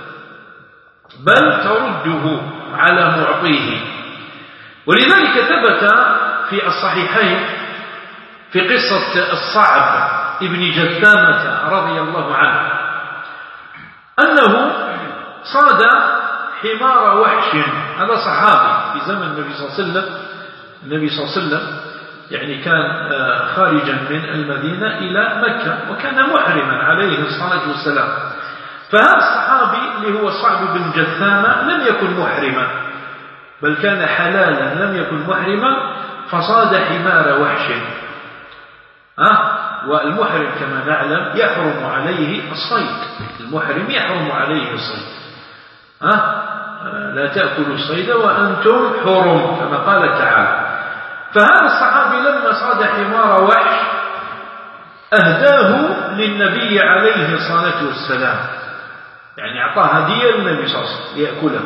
بل ترده على معطيه. ولذلك ثبت في الصحيحين في قصة الصعب ابن جثامة رضي الله عنه أنه صاد حمار وحش. هذا صحابي في زمن النبي صلى الله عليه وسلم. النبي صلى الله عليه وسلم يعني كان خارجا من المدينة إلى مكة وكان محرما عليه الصلاة والسلام. فهذا الصحابي اللي هو صعب بن جثامة لم يكن محرما بل كان حلالا لم يكن محرما، فصاد حمار وحش. أه؟ والمحرم كما نعلم يحرم عليه الصيد، المحرم يحرم عليه الصيد. أه؟ لا تأكلوا الصيد وأنتم حرم كما قال تعالى. فهذا الصحابي لما صاد حمار وحش أهداه للنبي عليه الصلاة والسلام، يعني أعطاه هدية للنبي صلى الله عليه وسلم يأكله.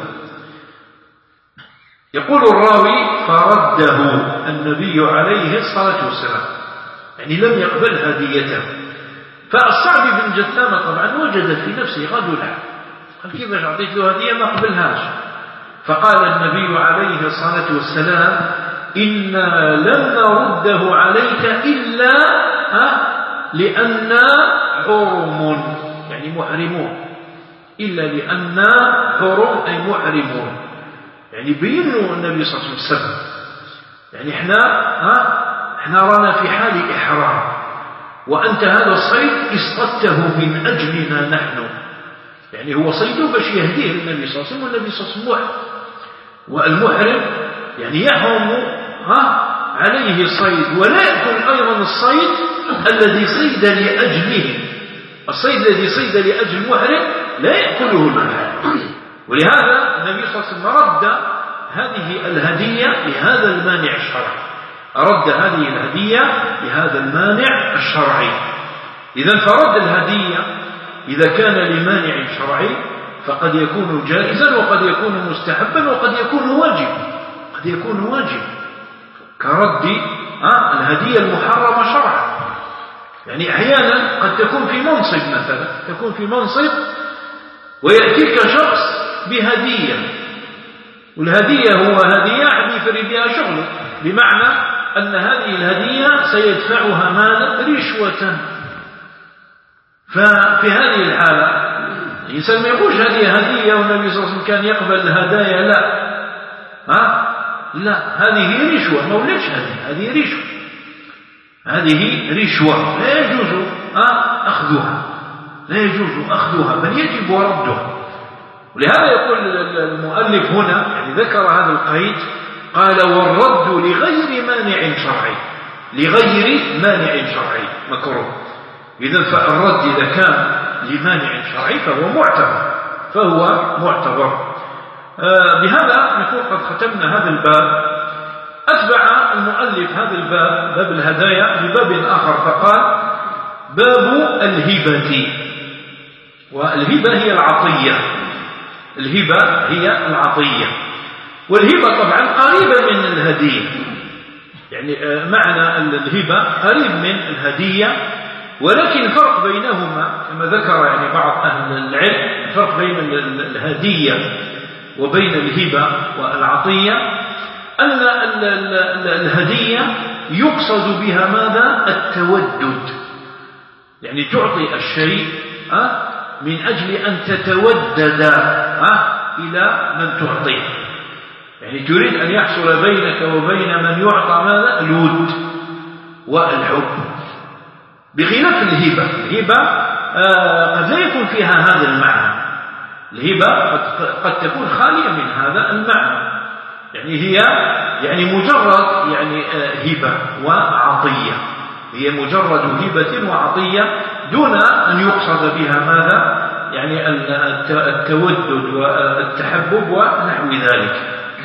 يقول الراوي فرده النبي عليه الصلاة والسلام، يعني لم يقبل هديته. فالصعب بن جثامة طبعا وجد في نفسه غدلة، قال كيف أعطيت له هدية ما قبلهاش؟ فقال النبي عليه الصلاة والسلام إنا لم نرده عليك إلا لأننا حرم، يعني محرمون، إلا لأننا حرم أي محرمون، يعني بينوا النبي صلى الله عليه وسلم يعني احنا ها احنا رانا في حال إحرام، وأنت هذا الصيد اصطدته من أجلنا نحن، يعني هو صيده باش يهديه النبي صلى الله عليه وسلم، والنبي صلى الله عليه وسلم محرم، والمحرم يعني يحرم ها عليه الصيد ولا يأكل أيضا الصيد الذي صيد لأجله. الصيد الذي صيد لأجل المحرم لا يأكله المحرم. ولهذا النبي صلى الله عليه وسلم رد هذه الهدية لهذا المانع الشرعي، رد هذه الهدية لهذا المانع الشرعي. إذا فرد الهدية إذا كان لمانع شرعي فقد يكون جائزا وقد يكون مستحبا وقد يكون واجب، قد يكون واجب كرد آه الهدية المحرمة شرعا. يعني أحيانا قد تكون في منصب، مثلا تكون في منصب ويأتيك شخص بهدية، والهدية هو هدية يفري بها شغله، بمعنى أن هذه الهدية سيدفعها مالا رشوة. ففي هذه الحالة الإنسان ما يقولش هذه هدية والنبي صلى الله عليه وسلم كان يقبل الهدايا، لا ها لا، هذه رشوة، ما ولدش هذه هذه رشوة، هذه رشوة لا يجوز أخذها، لا يجوز أخذها بل يجب ردها. ولهذا يقول المؤلف هنا، يعني ذكر هذا القيد قال والرد لغير مانع شرعي، لغير مانع شرعي مكروه. إذن فالرد إذا كان لمانع شرعي فهو معتبر، فهو معتبر. آه بهذا نكون قد ختمنا هذا الباب. أتبع المؤلف هذا الباب، باب الهدايا، بباب آخر فقال باب الهبة. والهبة هي العطية، الهبة هي العطية، والهبة طبعا قريبة من الهدية، يعني معنى الهبة قريب من الهدية، ولكن الفرق بينهما كما ذكر يعني بعض أهل العلم، الفرق بين الهدية وبين الهبة والعطية أن الهدية يقصد بها ماذا؟ التودد، يعني تعطي الشيء من أجل أن تتودد إلى من تعطيه، يعني تريد أن يحصل بينك وبين من يعطى ماذا؟ الود والحب، بخلاف الهبة. الهبة قد لا يكون فيها هذا المعنى، الهبة قد تكون خالية من هذا المعنى، يعني هي يعني مجرد يعني هبة وعطية، هي مجرد هبة وعطية دون أن يقصد بها ماذا؟ يعني التودد والتحبب ونحو ذلك.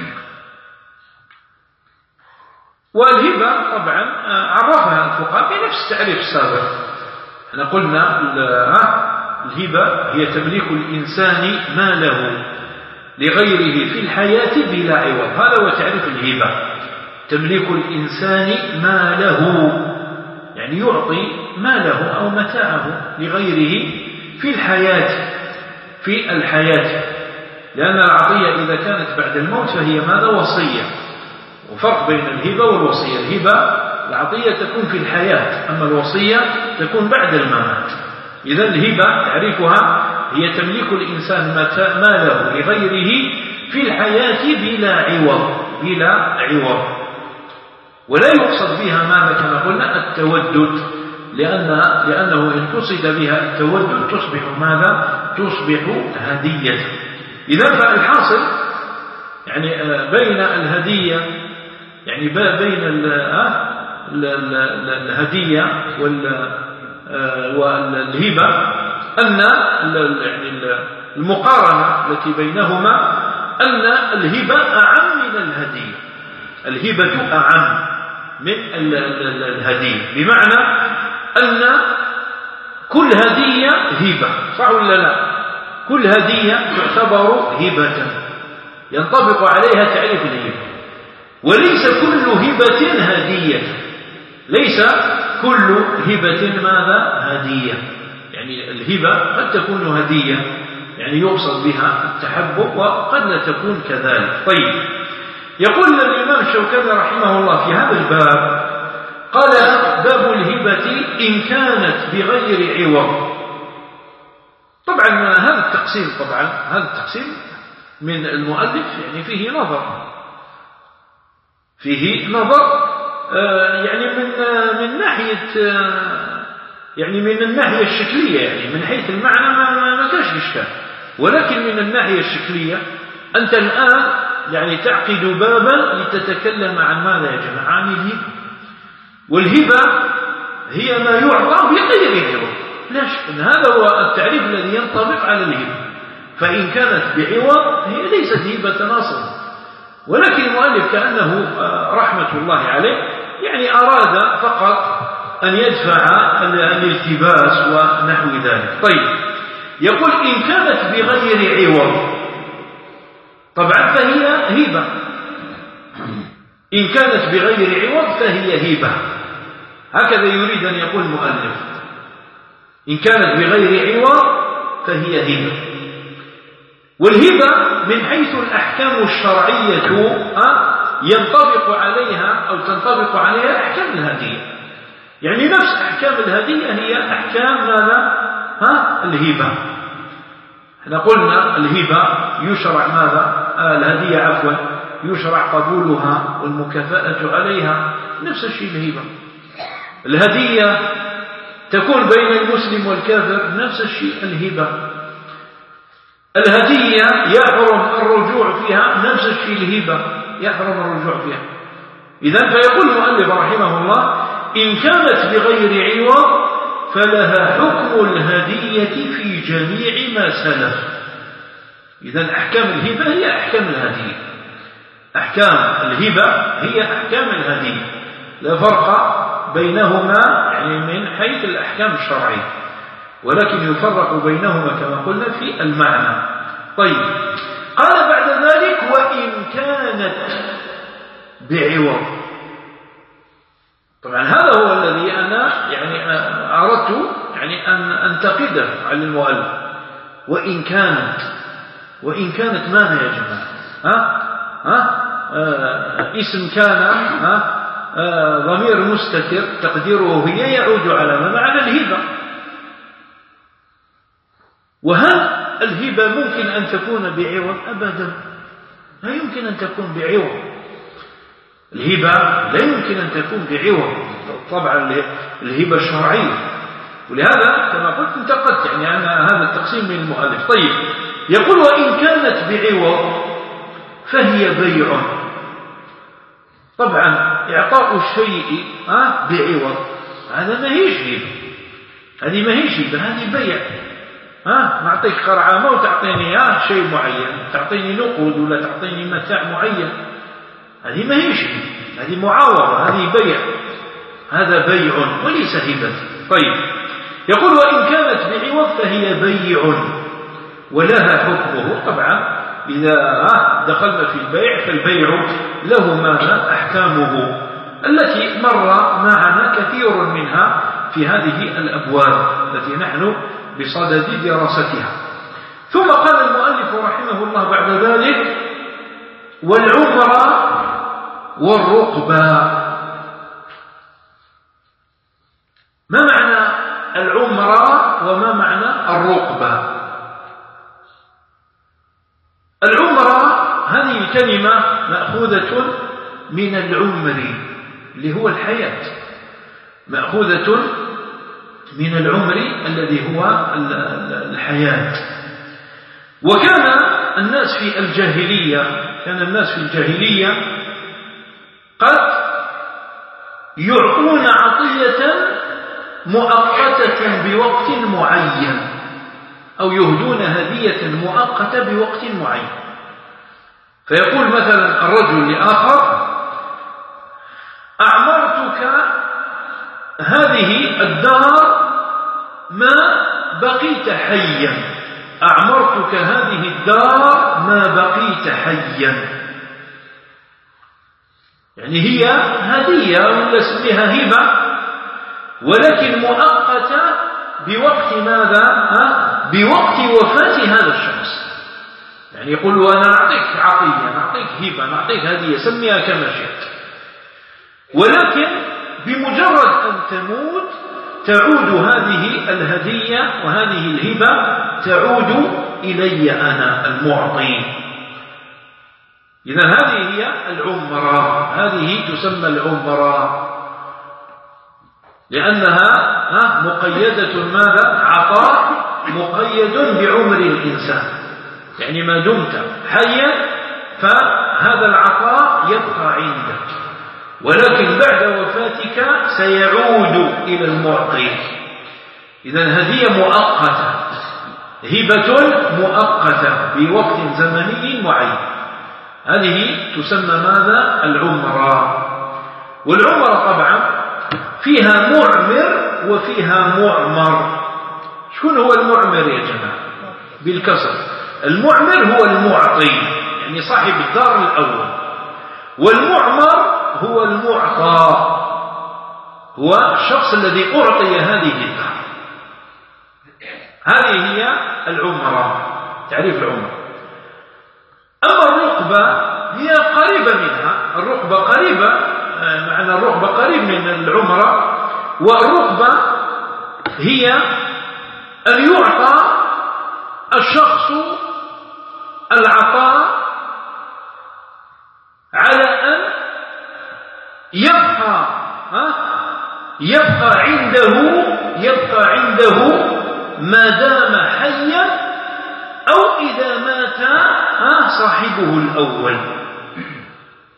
والهبة طبعا عرفها الفقهاء بنفس التعريف السابق، احنا قلنا الهبة هي تمليك الإنسان ماله لغيره في الحياة بلا عوض، هذا هو تعريف الهبة، تمليك الإنسان ماله، يعني يعطي ماله أو متاعه لغيره في الحياة، في الحياة، لأن العطية إذا كانت بعد الموت فهي ماذا؟ وصية، وفرق بين الهبة والوصية. الهبة العطية تكون في الحياة، أما الوصية تكون بعد الممات. إذا الهبة تعريفها هي تمليك الإنسان ماله لغيره في الحياة بلا عوض، بلا عوض، ولا يقصد بها ماذا كما قلنا؟ التودد، لأن لأنه إن قصد بها التودد تصبح ماذا؟ تصبح هدية. إذا فالحاصل يعني بين الهدية، يعني بين الهدية والهبة أن المقارنة التي بينهما أن الهبة أعم من الهدية، الهبة أعم من الهدية، بمعنى أن كل هدية هبة، صح ولا لا؟ كل هدية تعتبر هبة ينطبق عليها تعريف الهبة، وليس كل هبة هدية، ليس كل هبة ماذا؟ هدية، يعني الهبة قد تكون هدية يعني يقصد بها التحبب، وقد لا تكون كذلك. طيب، يقول الإمام الشوكاني رحمه الله في هذا الباب، قال باب الهبة إن كانت بغير عوض. طبعا هذا التقسيم طبعا هذا التقسيم من المؤلف يعني فيه نظر، فيه نظر يعني من من ناحية يعني من الناحية الشكلية، يعني من حيث المعنى ما ما كانش إشكال، ولكن من الناحية الشكلية أنت الآن يعني تعقد بابا لتتكلم عن ماذا يا جماعة؟ عن الهبة، والهبة هي ما يعطى بغير عوض، لا شك أن هذا هو التعريف الذي ينطبق على الهبة، فإن كانت بعوض هي ليست هبة ناصرة، ولكن المؤلف كأنه رحمة الله عليه يعني أراد فقط أن يدفع الالتباس ونحو ذلك. طيب، يقول إن كانت بغير عوض، طبعا فهي هبة، إن كانت بغير عوض فهي هبة، هكذا يريد أن يقول المؤلف، إن كانت بغير عوض فهي هبة. والهبة من حيث الأحكام الشرعية ينطبق عليها أو تنطبق عليها أحكام الهدية، يعني نفس أحكام الهدية هي أحكام ماذا؟ ها؟ الهبة. احنا قلنا الهبة يشرع ماذا؟ آه الهدية عفوا يشرع قبولها والمكافأة عليها، نفس الشيء الهبة. الهدية تكون بين المسلم والكافر، نفس الشيء الهبة. الهدية يحرم الرجوع فيها، نفس الشيء الهبة. يحرم الرجوع فيها. إذن فيقول المؤلف رحمه الله إن كانت بغير عوض فلها حكم الهدية في جميع ما سلف. إذن أحكام الهبة هي أحكام الهدية، أحكام الهبة هي أحكام الهدية، لا فرق بينهما يعني من حيث الأحكام الشرعية، ولكن يفرق بينهما كما قلنا في المعنى. طيب، قال بعد ذلك وإن كانت بعوض. طبعا هذا هو الذي أنا يعني أردت يعني أن أنتقده على المؤلف. وإن كانت، وإن كانت ماذا يا جماعة؟ ها؟ ها؟ آه اسم كان، ها؟ آه ضمير مستتر تقديره هي يعود على ما معنى الهبة. وهل الهبة ممكن أن تكون بعوض؟ أبدا، لا يمكن أن تكون بعوض. الهبة لا يمكن أن تكون بعوض، طبعا الهبة الشرعية. ولهذا كما قلت انتقدت يعني أن هذا التقسيم من المؤلف. طيب، يقول وإن كانت بعوض فهي بيع. طبعا إعطاء الشيء ها بعوض هذا ما هيش هبة، هذه ما هيش هبة، هذه بيع. ها نعطيك قرعامة وتعطيني ها شيء معين، تعطيني نقود ولا تعطيني متاع معين، هذه ما هيش هبة، هذه معاوضة، هذه بيع، هذا بيع وليس هبة. طيب، يقول وإن كانت بعوض فهي بيع ولها حكمه. طبعا إذا دخلنا في البيع فالبيع له ماذا؟ أحكامه التي مر معنا كثير منها في هذه الأبواب التي نحن بصدد دراستها. ثم قال المؤلف رحمه الله بعد ذلك والعمرة والرقبة. ما معنى العمرة وما معنى الرقبة؟ العمرة هذه الكلمة مأخوذة من العمر اللي هو الحياة، مأخوذة من العمر الذي هو الحياة. وكان الناس في الجاهلية كان الناس في الجاهلية قد يعطون عطية مؤقتة بوقت معين، أو يهدون هدية مؤقتة بوقت معين. فيقول مثلا الرجل لآخر أعمرتك هذه الدار ما بقيت حيا، أعمرتك هذه الدار ما بقيت حيا، يعني هي هدية ولا اسمها هبة ولكن مؤقتة بوقت ماذا؟ بوقت وفاة هذا الشخص. يعني يقول له أنا نعطيك عطية، نعطيك هبة، نعطيك هدية، سميها كما شئت، ولكن بمجرد أن تموت تعود هذه الهدية وهذه الهبة تعود إلي أنا المعطي. إذن هذه هي العمرة، هذه تسمى العمرة لأنها مقيدة ماذا؟ عطاء مقيد بعمر الإنسان، يعني ما دمت حيا فهذا العطاء يبقى عندك، ولكن بعد وفاتك سيعود إلى المعطي. إذن هدية مؤقتة، هبة مؤقتة بوقت زمني معين، هذه تسمى ماذا؟ العمرة. والعمرة طبعا فيها معمر وفيها معمر. شكون هو المعمر يا جماعة؟ بالكسر. المعمر هو المعطي يعني صاحب الدار الأول، والمعمر هو المعطى، هو الشخص الذي أعطي هذه الدار. هذه هي العمرة، تعريف العمرة. أما الرقبة هي قريبة منها، الرقبة قريبة، معنى الرقبة قريب من العمرة. والرقبة هي أن يعطى الشخص العطاء على أن يبقى يبقى عنده يبقى عنده ما دام حيا أو إذا مات صاحبه الأول.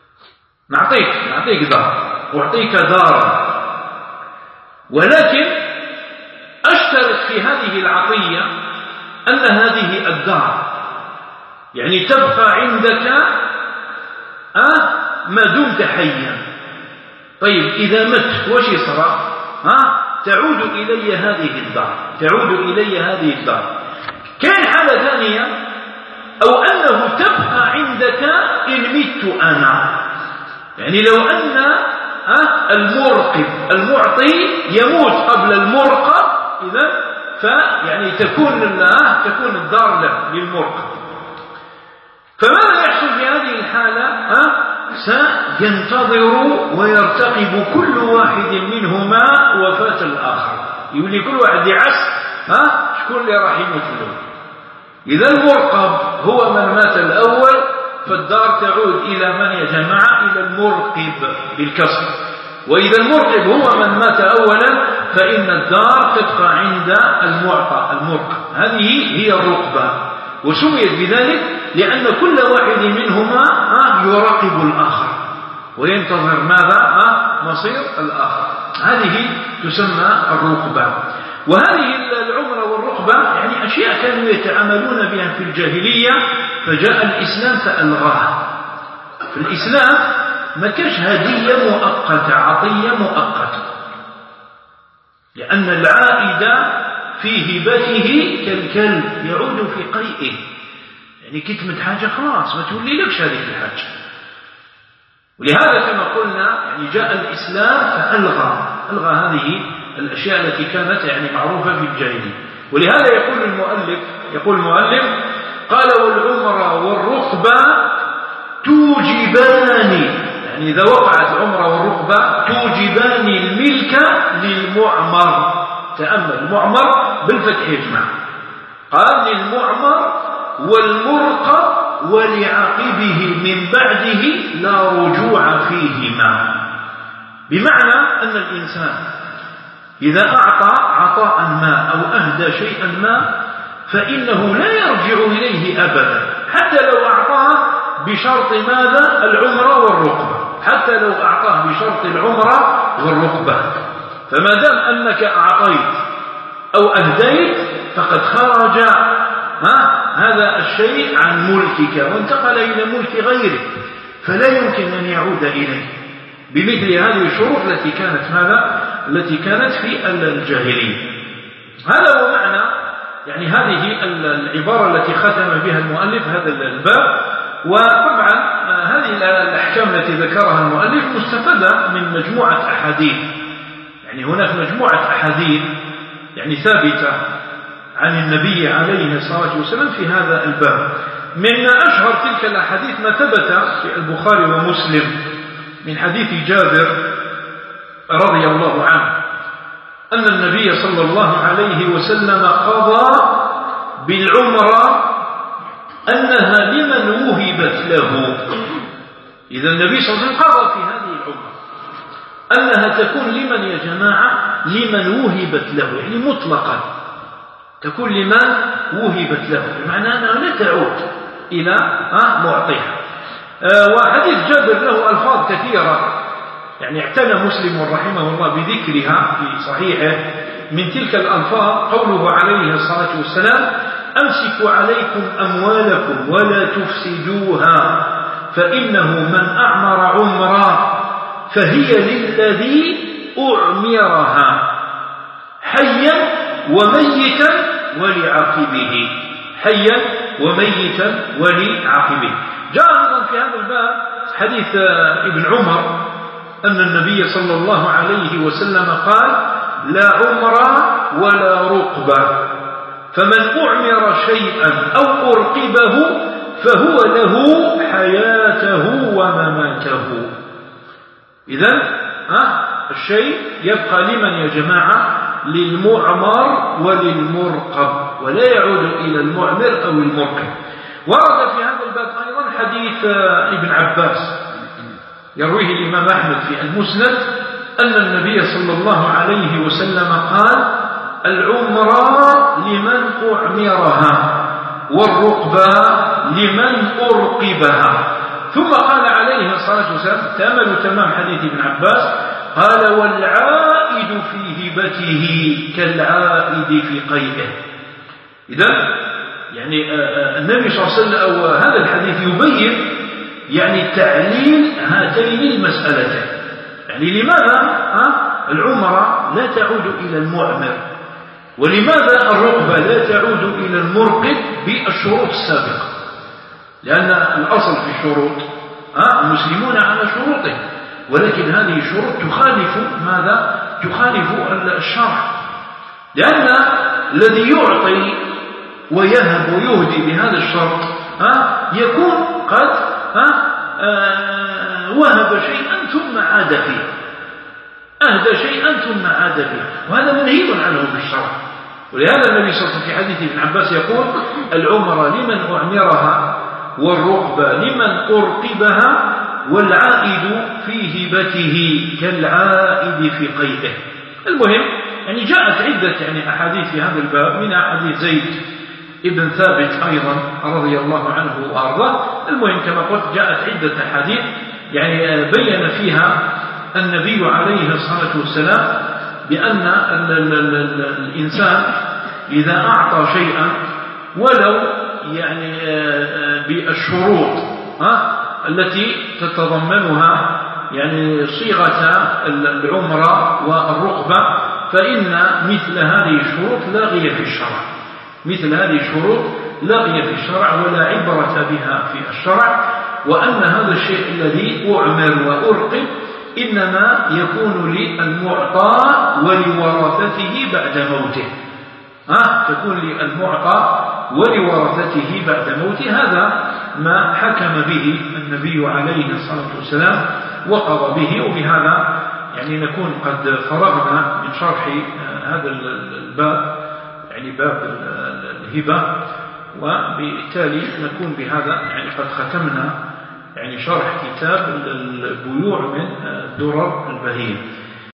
نعطيك نعطيك دار أعطيك دارا، ولكن أشترط في هذه العطية أن هذه الدار يعني تبقى عندك أه ما دمت حيا. طيب إذا مت وش يصرى؟ أه تعود إلي هذه الدار، تعود إلي هذه الدار. كان حالة ثانية، أو أنه تبقى عندك إن مت أنا، يعني لو أن أه المرقب المعطي يموت قبل المرقب، إذا فيعني تكون الله تكون الدار له للمرقب. فماذا يحصل في هذه الحالة؟ أه سينتظر ويرتقب كل واحد منهما وفاة الآخر، يقول لي كل واحد يعس ها شكون اللي راح يموت له. إذا المرقب هو من مات الأول فالدار تعود إلى من يا جماعة؟ إلى المرقب بالكسر. وإذا المرقب هو من مات أولا فإن الدار تبقى عند المعطى المرقب. هذه هي الرقبة، وسميت بذلك لأن كل واحد منهما يراقب الآخر وينتظر ماذا؟ مصير الآخر. هذه تسمى الرقبة. وهذه العمرة والرقبة يعني أشياء كانوا يتعاملون بها في الجاهلية، فجاء الإسلام فألغاها. في الإسلام ما كانش هدية مؤقتة، عطية مؤقتة، لأن العائد في هبته كالكلب يعود في قيئه، يعني كتمت حاجة خلاص ما تولي لكش هذه الحاجة. ولهذا كما قلنا يعني جاء الإسلام فألغى ألغى هذه الأشياء التي كانت يعني معروفة في الجاهلية. ولهذا يقول المؤلف يقول المؤلف قال والعمرة والرقبة توجبان، يعني إذا وقعت العمرة والرقبة توجبان الملك للمعمر. تأمل المعمر بالفتح يجمع، قال للمعمر والمرقب ولعقبه من بعده لا رجوع فيهما. بمعنى أن الإنسان إذا أعطى عطاء ما أو أهدى شيئا ما فإنه لا يرجع إليه أبدا، حتى لو أعطاه بشرط ماذا؟ العمرة والرقبة، حتى لو أعطاه بشرط العمرة والرقبة. فما دام أنك أعطيت أو أهديت فقد خرج ها هذا الشيء عن ملكك وانتقل إلى ملك غيرك، فلا يمكن أن يعود إليه بمثل هذه الشروط التي كانت ماذا؟ التي كانت في الجاهلية. هذا هو معنى يعني هذه العبارة التي ختم بها المؤلف هذا الباب. وطبعا هذه الأحكام التي ذكرها المؤلف مستفادة من مجموعة أحاديث، يعني هناك مجموعة أحاديث يعني ثابتة عن النبي عليه الصلاة والسلام في هذا الباب. من أشهر تلك الأحاديث ما ثبت في البخاري ومسلم من حديث جابر رضي الله عنه أن النبي صلى الله عليه وسلم قضى بالعمرة أنها لمن وهبت له. إذا النبي صلى الله عليه وسلم قضى في هذه العمرة أنها تكون لمن يا جماعة؟ لمن وهبت له، يعني مطلقا تكون لمن وهبت له، بمعنى أنها لا تعود إلى معطيها. وحديث جابر له ألفاظ كثيرة، يعني اعتنى مسلم رحمه الله بذكرها في صحيحه. من تلك الألفاظ قوله عليه الصلاة والسلام أمسكوا عليكم أموالكم ولا تفسدوها فإنه من أعمر عمرا فهي للذي أعمرها حيا وميتا ولعقبه، حيا وميتا ولعقبه. جاء أيضا في هذا الباب حديث ابن عمر أن النبي صلى الله عليه وسلم قال لا عمر ولا رقبة، فمن أعمر شيئا أو أرقبه فهو له حياته ومماته. إذن الشيء يبقى لمن يا جماعة؟ للمعمر وللمرقب، ولا يعود إلى المعمر أو المرقب. ورد في هذا الباب أيضا حديث ابن عباس يرويه الإمام أحمد في المسند أن النبي صلى الله عليه وسلم قال العمرة لمن أعمرها والرقبة لمن أرقبها ثم قال عليه الصلاة والسلام تأملوا تمام حديث ابن عباس قال والعائد في هبته كالعائد في قيئه. إذن يعني النبي صلى الله عليه وسلم أو هذا الحديث يبين يعني تعليل هاتين المسألتين. يعني لماذا العمرة لا تعود إلى المعمر، ولماذا الرقبة لا تعود إلى المرقب بالشروط السابقة؟ لأن الأصل في الشروط المسلمون على شروطه، ولكن هذه الشروط تخالف ماذا؟ تخالف الشرع، لأن الذي يعطي ويهب ويهدي بهذا الشرط يكون قد وهب شيئا ثم عاد فيه، أهدى شيئا ثم عاد فيه، وهذا منهي عنه بالشرع. ولهذا النبي صلى الله عليه وسلم في حديث ابن عباس يقول العمرة لمن أعمرها والرقبة لمن أرقبها والعائد في هبته كالعائد في قيئه. المهم يعني جاءت عدة يعني أحاديث في هذا الباب، من أحاديث زيد ابن ثابت أيضا رضي الله عنه وأرضاه. المهم كما قلت جاءت عدة أحاديث يعني بين فيها النبي عليه الصلاة والسلام بأن الإنسان إذا أعطى شيئا ولو يعني بالشروط التي تتضمنها يعني صيغة العمرة والرقبة، فإن مثل هذه الشروط لاغية في الشرع، مثل هذه الشروط لاغية في الشرع ولا عبرة بها في الشرع، وأن هذا الشيء الذي أعمر وأرقب إنما يكون للمعطى ولورثته بعد موته، ها تكون للمعطى ولورثته بعد موته. هذا ما حكم به النبي عليه الصلاة والسلام وقضى به. وبهذا يعني نكون قد فرغنا من شرح هذا الباب، يعني باب الهبة، وبالتالي نكون بهذا يعني قد ختمنا يعني شرح كتاب البيوع من درر البهيم.